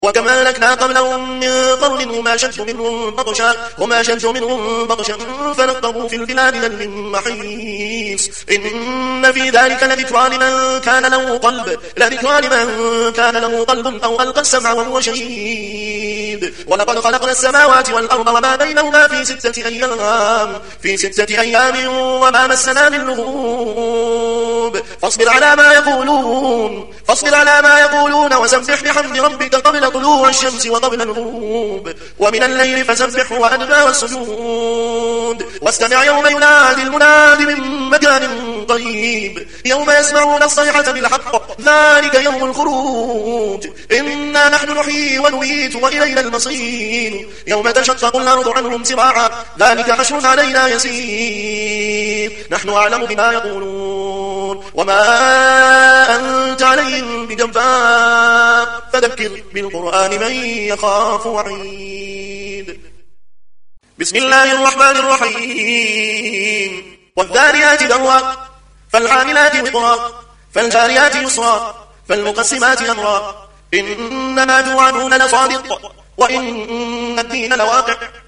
وكم أهلكنا قبلهم من قرن هما شد منهم بطشا فنقبوا في البلاد هل من محيص إن في ذلك لذكرى لمن كان له قلب أو ألقى السمع وهو شهيد ولقد خلقنا السماوات والأرض وما بينهما في 6 أيام وما مسنا من لغوب فاصبر على ما يقولون وسبح بحمد ربك قبل طلوع الشمس وقبل الغروب ومن الليل فسبح وأدبار السجود واستمع يوم ينادي المناد من مكان قريب يوم يسمعون الصيحة بالحق ذلك يوم الخروج إنا نحن نحيي ونميت وإلينا المصير يوم تشقق الأرض عنهم سراعا ذلك حشر علينا يسير نحن أعلم بما يقولون وما أنت عليهم بجبار فذكر بالقرآن من يخاف وعيد بسم الله الرحمن الرحيم والذاريات ذروا فالحاملات وقرا فالجاريات يسرا فالمقسمات أمرا إنما توعدون لصادق وإن الدين لواقع